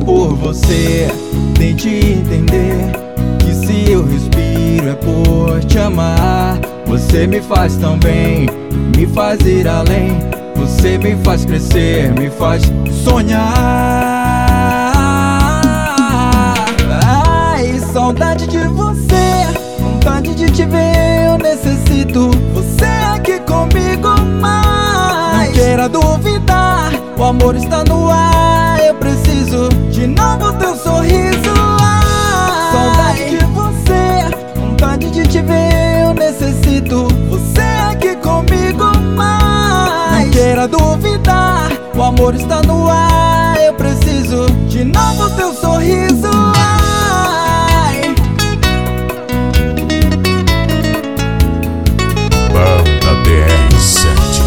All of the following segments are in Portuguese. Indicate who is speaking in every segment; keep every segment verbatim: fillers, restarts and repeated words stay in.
Speaker 1: por você, tente entender que se eu respiro é por te amar. Você me faz tão bem, me faz ir além. Você me faz crescer, me faz sonhar. Ai, saudade de você, vontade de te ver, eu necessito você aqui comigo mais. Não queira duvidar, o amor está no ar. Eu preciso de novo teu sorriso. Ai, saudade de você, vontade de te ver, eu necessito você aqui comigo mais. Não queira duvidar, o amor está no ar. Eu preciso de novo teu sorriso. Ai.
Speaker 2: Banda D R sete.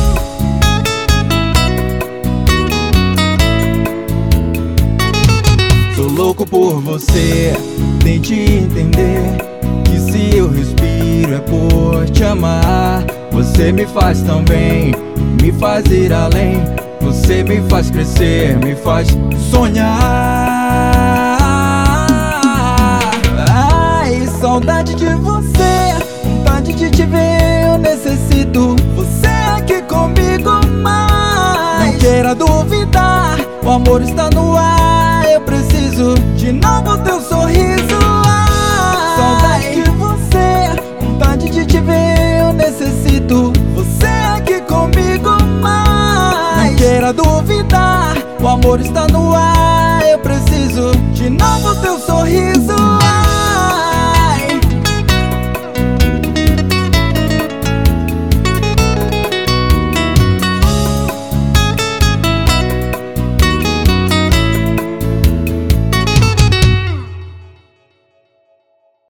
Speaker 1: Sou louco por você, tente entender que se eu respiro é por te amar. Você me faz tão bem, me faz ir além. Você me faz crescer, me faz sonhar. Ai, saudade de você, vontade de te ver, eu necessito você aqui comigo mais. Não queira duvidar, o amor está no ar. Eu preciso de novo teu sorriso. Ai, saudade de você, vontade de te ver, eu necessito você aqui comigo mais. Não queira duvidar, o amor está no ar. Eu preciso de novo teu sorriso.